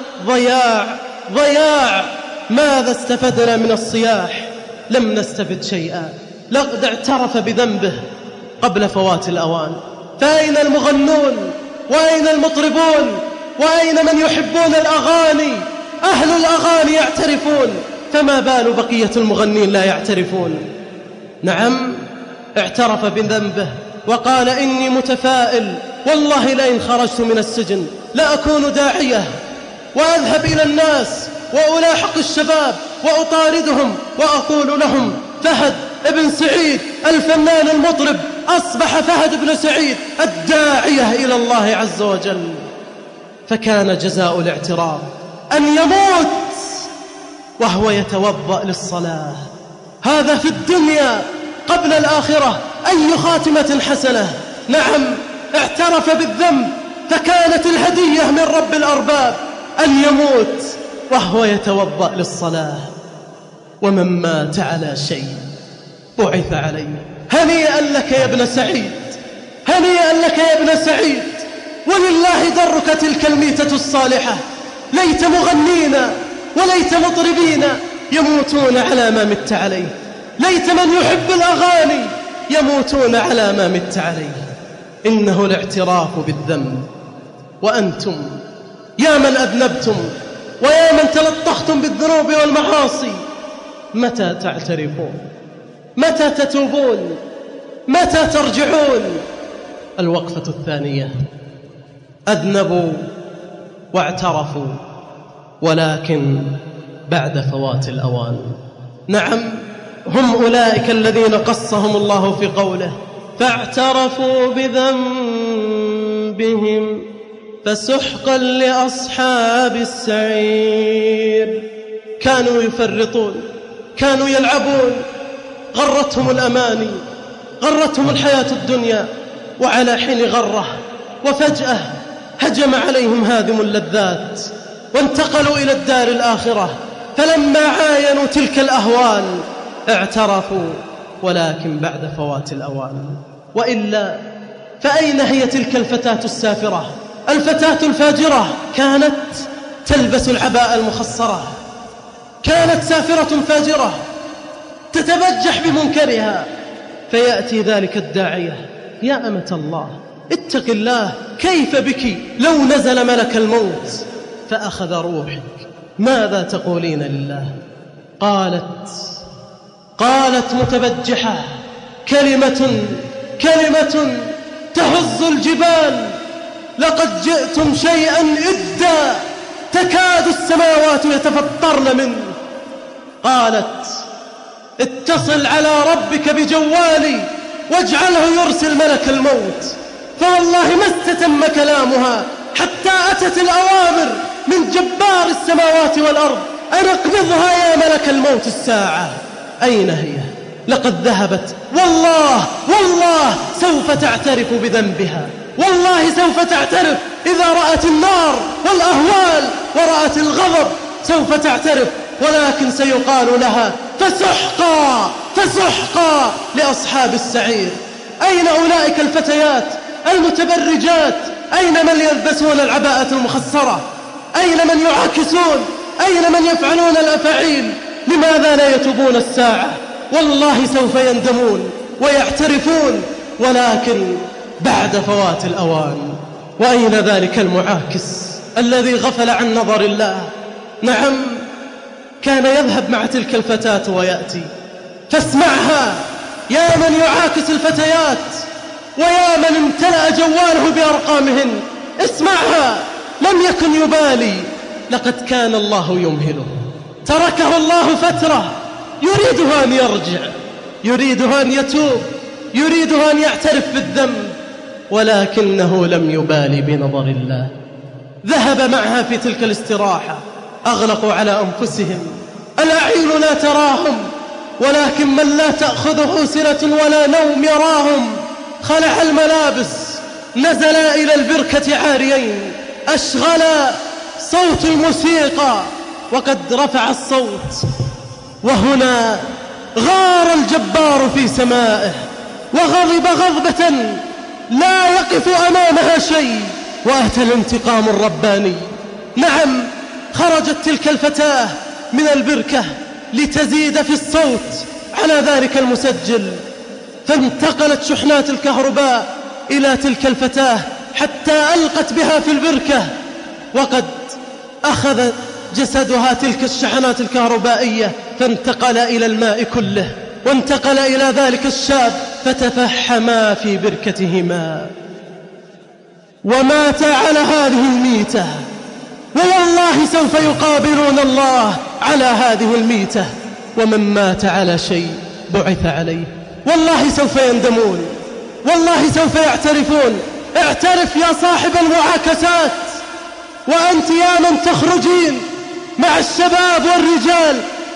ضياع. ماذا استفدنا من الصياح؟ لم نستفد شيئا. لقد اعترف بذنبه قبل فوات الأوان. فأين المغنون؟ وأين المطربون؟ وأين من يحبون الأغاني؟ أهل الأغاني يعترفون، فما بال بقية المغنين لا يعترفون؟ نعم، اعترف بذنبه وقال: إني متفائل، والله لئن خرجت من السجن لأكون داعية وأذهب إلى الناس وألاحق الشباب وأطاردهم وأقول لهم: فهد بن سعيد الفنان المطرب أصبح فهد بن سعيد الداعية إلى الله عز وجل. فكان جزاء الاعتراف أن يموت وهو يتوضأ للصلاة. هذا في الدنيا قبل الآخرة. أي خاتمة حسنة! نعم، اعترف بالذنب، فكانت الهدية من رب الأرباب أن يموت وهو يتوضأ للصلاة. ومن مات على شيء بعث عليه. هنيئا لك يا ابن سعيد، هنيئا لك يا ابن سعيد، ولله درك تلك الميتة الصالحة. ليت مغنينا وليت مطربين يموتون على ما مت عليه. ليت من يحب الأغاني يموتون على ما مت عليه. إنه الاعتراف بالذنب. وأنتم يا من أذنبتم ويا من تلطختم بالذنوب والمعاصي، متى تعترفون؟ متى تتوبون؟ متى ترجعون؟ الوقفة الثانية: أذنبوا واعترفوا ولكن بعد فوات الأوان. نعم، هم أولئك الذين قصهم الله في قوله: فاعترفوا بذنبهم فسحقا لأصحاب السعير. كانوا يفرطون، كانوا يلعبون، غرتهم الأماني، غرتهم الحياة الدنيا، وعلى حين غره وفجأة هجم عليهم هادم اللذات وانتقلوا إلى الدار الآخرة. فلما عاينوا تلك الأهوال اعترفوا ولكن بعد فوات الأوان. وإلا فأين هي تلك الفتاة السافرة، الفتاة الفاجرة؟ كانت تلبس العباءة المخصرة، كانت سافرة فاجرة تتبجح بمنكرها، فيأتي ذلك الداعية: يا أمة الله اتق الله، كيف بك لو نزل ملك الموت فأخذ روحك، ماذا تقولين لله؟ قالت متبجحة: كلمة تهز الجبال، لقد جئتم شيئا إدا تكاد السماوات يتفطرن منه. قالت: اتصل على ربك بجوالي واجعله يرسل ملك الموت، فوالله ما استتم كلامها حتى أتت الأوامر من جبار السماوات والأرض أن اقبضها يا ملك الموت الساعة. أين هي؟ لقد ذهبت، والله سوف تعترف بذنبها، والله سوف تعترف إذا رأت النار والأهوال ورأت الغضب سوف تعترف، ولكن سيقال لها: فسحقا لأصحاب السعير. أين أولئك الفتيات المتبرجات؟ أين من يلبسون العباءة المخصرة؟ أين من يعاكسون؟ أين من يفعلون الأفاعيل؟ لماذا لا يتوبون الساعة؟ والله سوف يندمون ويعترفون، ولكن بعد فوات الأوان. وأين ذلك المعاكس الذي غفل عن نظر الله؟ نعم، كان يذهب مع تلك الفتاة ويأتي، فاسمعها يا من يعاكس الفتيات ويا من امتلأ جواله بأرقامهن، اسمعها، لم يكن يبالي، لقد كان الله يمهله، تركه الله فترة، يريدها أن يرجع، يريدها أن يتوب، يريدها أن يعترف بالذنب، ولكنه لم يبالي بنظر الله. ذهب معها في تلك الاستراحة، أغلقوا على أنفسهم، الأعين لا تراهم، ولكن من لا تأخذه سنة ولا نوم يراهم. خلع الملابس، نزل إلى البركة عاريين، أشغل صوت الموسيقى وقد رفع الصوت، وهنا غار الجبار في سمائه وغضب غضبة لا يقف أمامها شيء، وأتى الانتقام الرباني. نعم، خرجت تلك الفتاة من البركة لتزيد في الصوت على ذلك المسجل، فانتقلت شحنات الكهرباء إلى تلك الفتاة حتى ألقت بها في البركة، وقد أخذ جسدها تلك الشحنات الكهربائية فانتقل إلى الماء كله، وانتقل إلى ذلك الشاب فتفحما في بركتهما وماتا على هذه الميتة. ووالله سوف يقابلون الله على هذه الميتة، ومن مات على شيء بعث عليه. والله سوف يندمون، والله سوف يعترفون. اعترف يا صاحب المعاكسات، وأنت يا من تخرجين مع الشباب والرجال،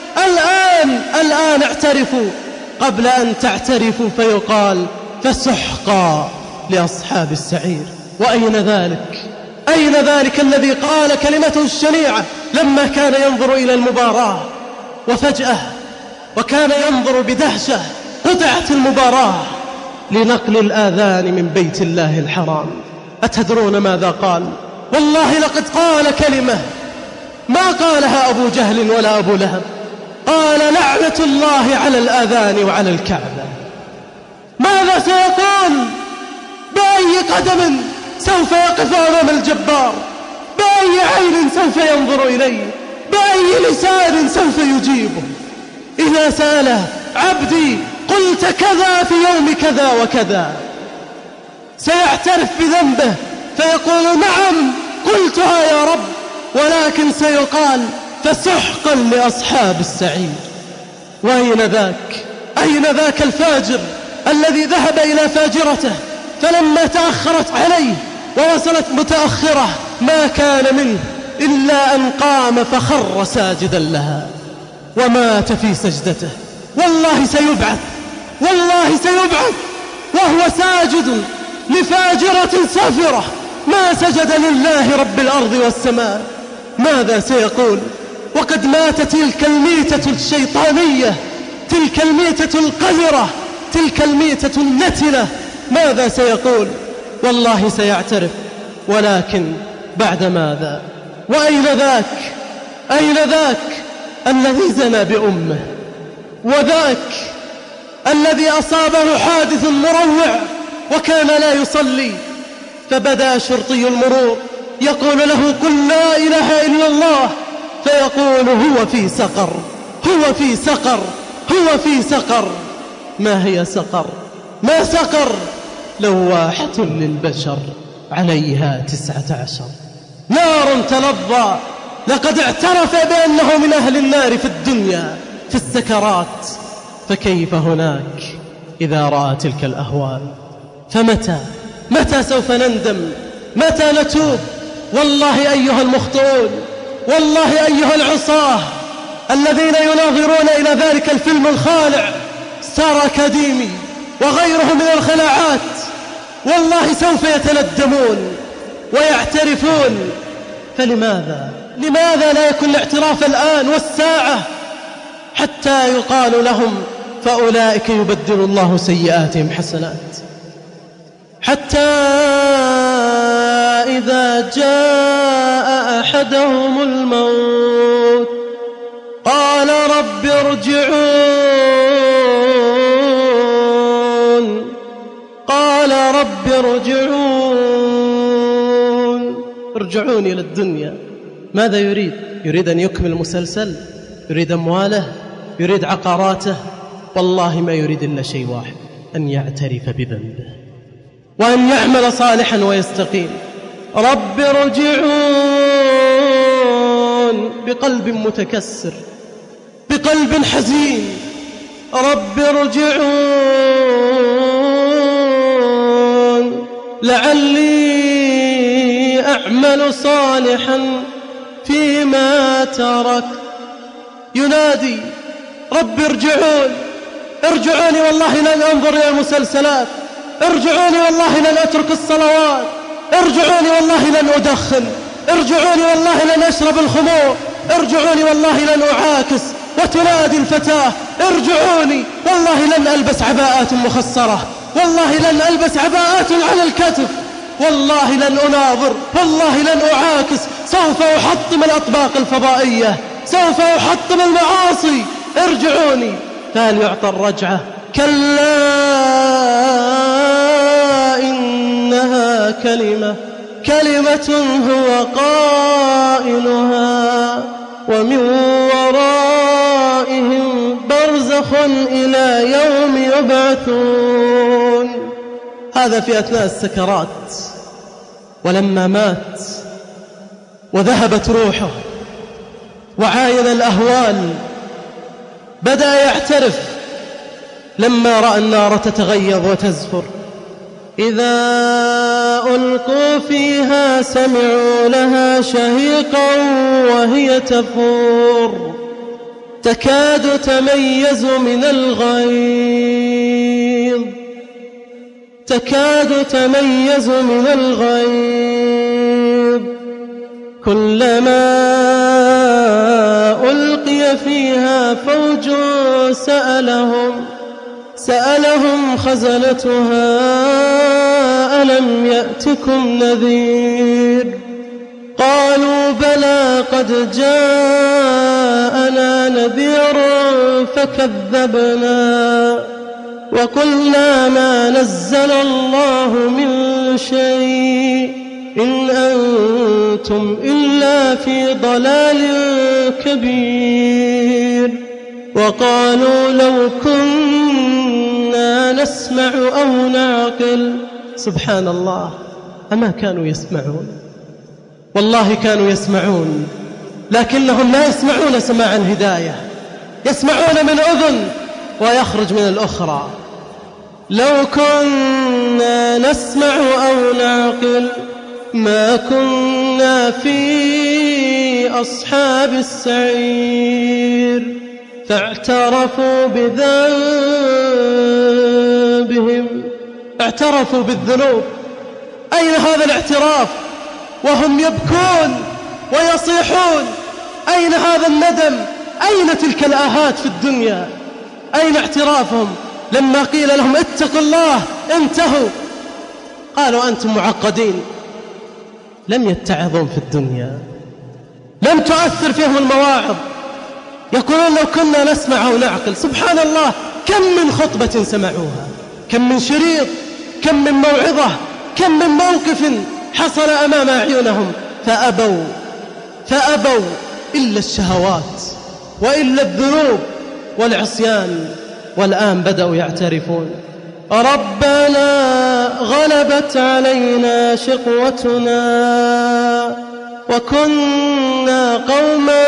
الآن اعترفوا قبل أن تعترفوا فيقال فسحقا لأصحاب السعير. وأين ذلك؟ أين ذلك الذي قال كلمته الشنيعة لما كان ينظر إلى المباراة وفجأة وكان ينظر بدهشة قطعت المباراة لنقل الآذان من بيت الله الحرام؟ أتدرون ماذا قال؟ والله لقد قال كلمة ما قالها أبو جهل ولا أبو لهب، قال لعنة الله على الآذان وعلى الكعبة. ماذا سيقول؟ بأي قدم سوف يقف أمام الجبار؟ بأي عين سوف ينظر إليه؟ بأي لسان سوف يجيبه؟ إذا سأله عبدي قلت كذا في يوم كذا وكذا، سيعترف بذنبه فيقول نعم قلتها يا رب، ولكن سيقال فسحقا لأصحاب السعير. وأين ذاك؟ أين ذاك الفاجر الذي ذهب إلى فاجرته فلما تأخرت عليه ووصلت متأخرة ما كان منه إلا أن قام فخر ساجدا لها ومات في سجدته؟ والله سيبعث، والله سيبعث وهو ساجد لفاجرة سافرة ما سجد لله رب الأرض والسماء. ماذا سيقول وقد مات تلك الميتة الشيطانية، تلك الميتة القذرة، تلك الميتة النتنة؟ ماذا سيقول؟ والله سيعترف، ولكن بعد ماذا؟ وأين ذاك؟ أين ذاك الذي زنى بأمه؟ وذاك الذي أصابه حادث مروع وكان لا يصلي، فبدأ شرطي المرور يقول له قل لا إله إلا الله، فيقول هو في سقر، هو في سقر، هو في سقر. ما هي سقر؟ ما سقر؟ لواحة للبشر عليها 19 نار تلظى. لقد اعترف بأنه من أهل النار في الدنيا في السكرات، فكيف هناك إذا رأى تلك الأهوال؟ فمتى سوف نندم؟ متى نتوب؟ والله أيها المخطئون، والله أيها العصاة الذين يناظرون إلى ذلك الفيلم الخالع ستار أكاديمي وغيره من الخلاعات، والله سوف يتندمون ويعترفون. لماذا لا يكون الاعتراف الآن والساعة حتى يقال لهم فأولئك يبدل الله سيئاتهم حسنات؟ حتى إذا جاء أحدهم الموت قال رب ارجعون، قال رب ارجعوني إلى الدنيا. ماذا يريد؟ يريد أن يكمل المسلسل؟ يريد أمواله؟ يريد عقاراته؟ والله ما يريد إلا شيء واحد، أن يعترف بذنبه وأن يعمل صالحا ويستقيم. رب ارجعون بقلب متكسر، بقلب حزين. رب ارجعون لعلي أعمل صالحا فيما تركت. ينادي رب ارجعوني والله لن أنظر إلى المسلسلات، ارجعوني والله لن أترك الصلوات، ارجعوني والله لن أدخن، ارجعوني والله لن أشرب الخمور، ارجعوني والله لن أعاكس. وتنادي الفتاة ارجعوني والله لن ألبس عباءات مخصرة، والله لن ألبس عباءات على الكتف، والله لن أناظر، والله لن أعاكس، سوف أحطم الأطباق الفضائية، سوف أحطم المعاصي، ارجعوني. فهل يعطى الرجعة؟ كلا إنها كلمة هو قائلها ومن ورائهم برزخ إلى يوم يبعثون. هذا في أثناء السكرات، ولما مات وذهبت روحه وعاين الأهوال بدأ يعترف لما رأى النار تتغيظ وتزفر. إذا ألقوا فيها سمعوا لها شهيقا وهي تفور تكاد تميز من الغيظ كلما ألقي فيها فوج سألهم خزنتها ألم يأتكم نذير؟ قالوا بلى قد جاءنا نذير فكذبنا وقلنا ما نزل الله من شيء إن أنتم إلا في ضلال كبير. وقالوا لو كنا نسمع أو نعقل. سبحان الله، أما كانوا يسمعون؟ والله كانوا يسمعون، لكنهم لا يسمعون سماع الهداية، يسمعون من أذن ويخرج من الأخرى. لو كنا نسمع أو نعقل ما كنا في أصحاب السعير. فاعترفوا بذنبهم، اعترفوا بالذنوب. أين هذا الاعتراف وهم يبكون ويصيحون؟ أين هذا الندم؟ أين تلك الآهات في الدنيا؟ أين اعترافهم لما قيل لهم اتقوا الله انتهوا؟ قالوا أنتم معقدين. لم يتعظون في الدنيا، لم تؤثر فيهم المواعظ. يقولون لو كنا نسمع أو نعقل. سبحان الله، كم من خطبة سمعوها، كم من شريط، كم من موعظة، كم من موقف حصل أمام أعينهم، فأبوا إلا الشهوات وإلا الذنوب والعصيان. والآن بدأوا يعترفون: ربنا غلبت علينا شقوتنا وكنا قوما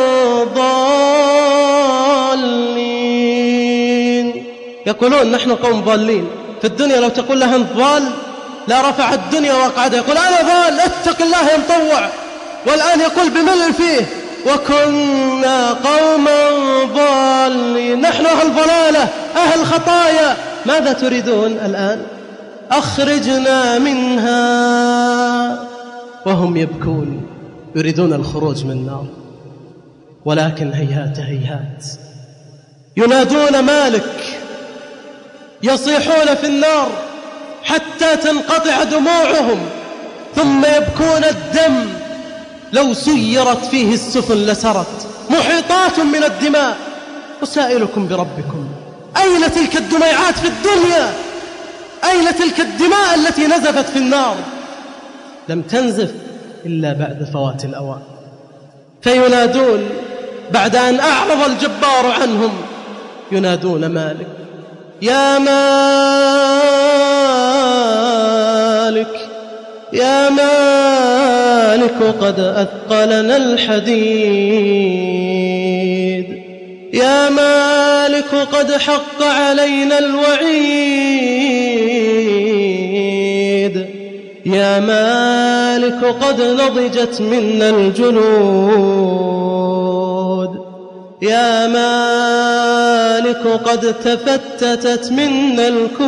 ضالين. يقولون نحن قوم ضالين. في الدنيا لو تقول لها أنت ضال لا رفع الدنيا وقعدها، يقول أنا ضال، اتق الله يا مطوع. والآن يقول بملء فيه: وكنا قوما ضالين، نحن أهل ضلالة، أهل خطايا. ماذا تريدون الآن؟ أخرجنا منها. وهم يبكون يريدون الخروج من النار، ولكن هيهات هيهات. ينادون مالك، يصيحون في النار حتى تنقطع دموعهم، ثم يبكون الدم. لو سيرت فيه السفن لسرت، محيطات من الدماء. أسائلكم بربكم: أين تلك الدميعات في الدنيا؟ أين تلك الدماء التي نزفت في النار؟ لم تنزف إلا بعد فوات الأوان. فينادون بعد أن أعرض الجبار عنهم، ينادون مالك: يا مالك يا مالك قد أثقلنا الحديد، يا مالك قد حق علينا الوعيد، يا مالك قد نضجت منا الجلود، يا مالك قد تفتتت منا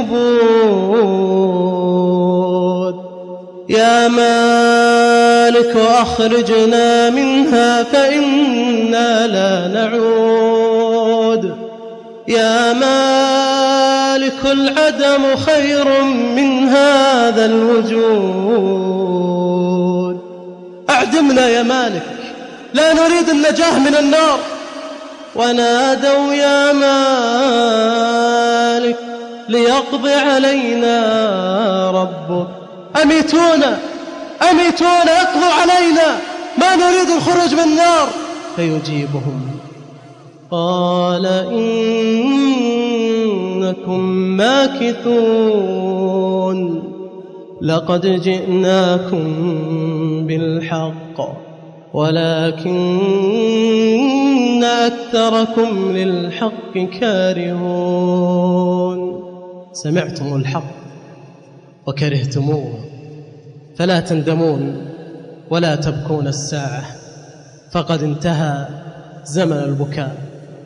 الكبود، يا مالك أخرجنا منها فإنا لا نعود، يا مالك العدم خير من هذا الوجود. أعدمنا يا مالك، لا نريد النجاة من النار. ونادوا يا مالك ليقضي علينا ربك، أميتونا أميتونا، اقضوا علينا، ما نريد الخروج من النار. فيجيبهم: قال إنكم ماكثون، لقد جئناكم بالحق ولكن أكثركم للحق كارهون. سمعتم الحق وكرهتموه، فلا تندمون ولا تبكون الساعة، فقد انتهى زمن البكاء.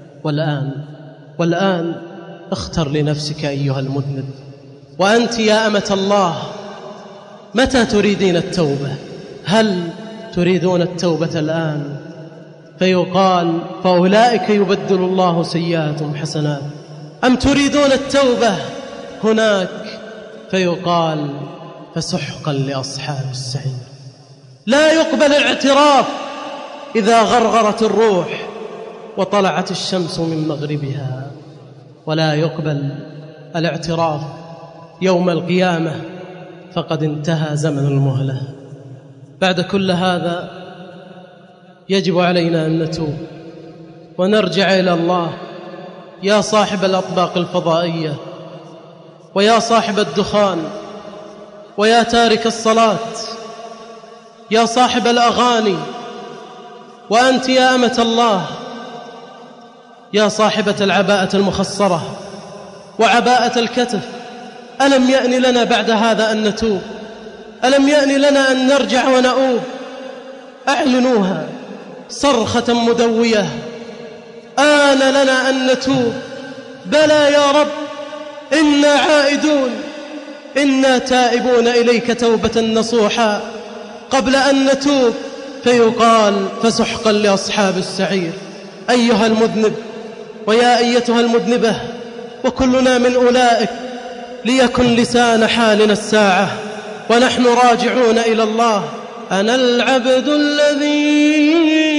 والآن اختر لنفسك أيها المذنب. وأنت يا أمة الله، متى تريدين التوبة؟ هل تريدون التوبة الآن؟ فيقال: فأولئك يبدل الله سيئاتهم حسنات. أم تريدون التوبة هناك؟ فيقال: فسحقا لأصحاب السعير. لا يقبل الاعتراف إذا غرغرت الروح وطلعت الشمس من مغربها، ولا يقبل الاعتراف يوم القيامة، فقد انتهى زمن المهلة. بعد كل هذا يجب علينا أن نتوب ونرجع إلى الله. يا صاحب الأطباق الفضائية، ويا صاحب الدخان، ويا تارك الصلاة، يا صاحب الأغاني، وأنت يا أمة الله، يا صاحبة العباءة المخصرة وعباءة الكتف، ألم يأن لنا بعد هذا أن نتوب؟ ألم يأن لنا أن نرجع ونؤوب؟ أعلنوها صرخة مدوية: آن لنا أن نتوب. بلى يا رب، إنا عائدون، إنا تائبون إليك توبة نصوحا. قبل أن نتوب فيقال: فسحقا لأصحاب السعير. أيها المذنب ويا أيتها المذنبة، وكلنا من أولئك، ليكن لسان حالنا الساعة ونحن راجعون إلى الله: أنا العبد الذي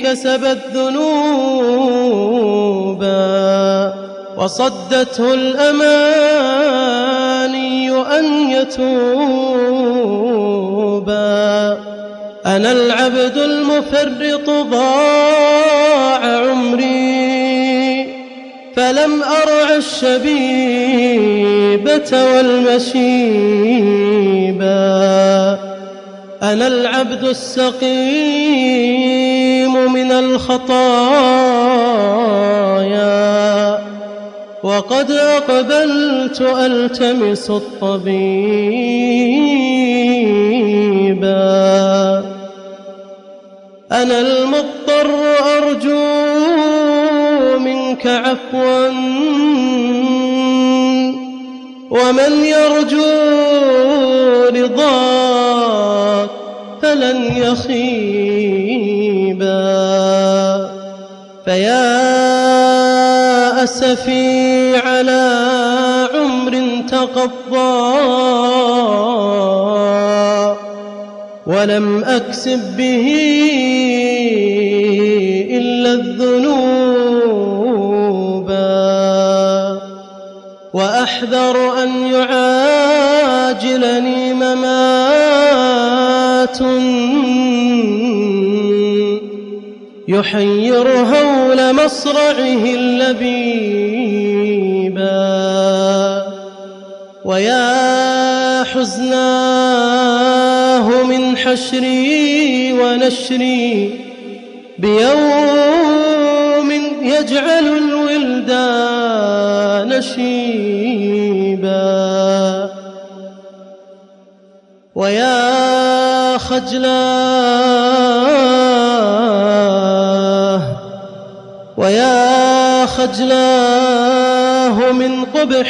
كسبت ذنوبا وصدته الأماني أن يتوبا. أنا العبد المفرط ضاع عمري فلم أرع الشبيبة والمشيبا. أنا العبد السقيم من الخطايا وقد أقبلت ألتمس الطبيبا. أنا المضطر أرجو منك عفوا ومن يرجو رضاك فلن يخيبا. فيا أسفي على عمر تقضى ولم أكسب به إلا الذنوبا. وأحذر أن يعاجلني ممات يحير هول مصرعه اللبيبا. ويا حزناه من حشري ونشري بيوم يجعل الولدان شيبا. ويا خجلاه من قبح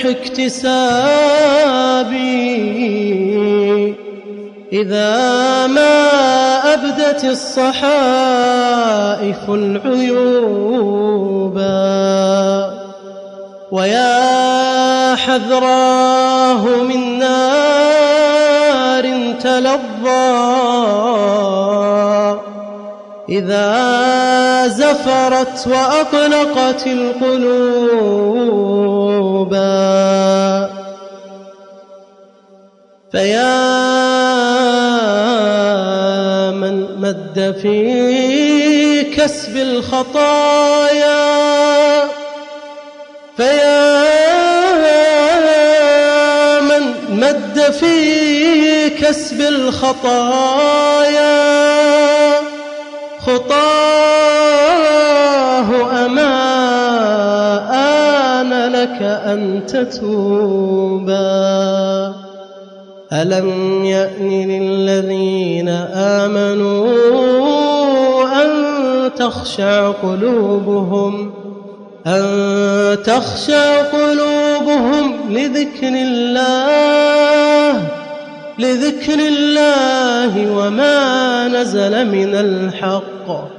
اكتسابي إذا ما أبدت الصحائف العيوبا. ويا حذراه من نار تلظى إذا زفرت وأقلقت القلوبا. فيا من مد في كسب الخطايا خطاه أما آن لك أن تتوبا. ألم يأن للذين آمنوا أن تخشع قلوبهم لذكر الله وما نزل من الحق.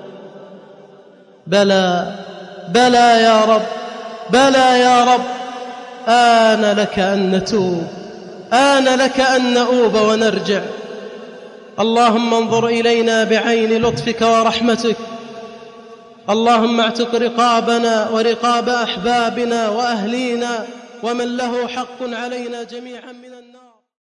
بلى يا رب آن لك أن نتوب، آن لك أن نؤوب ونرجع. اللهم انظر إلينا بعين لطفك ورحمتك. اللهم اعتق رقابنا ورقاب أحبابنا وأهلينا ومن له حق علينا جميعا من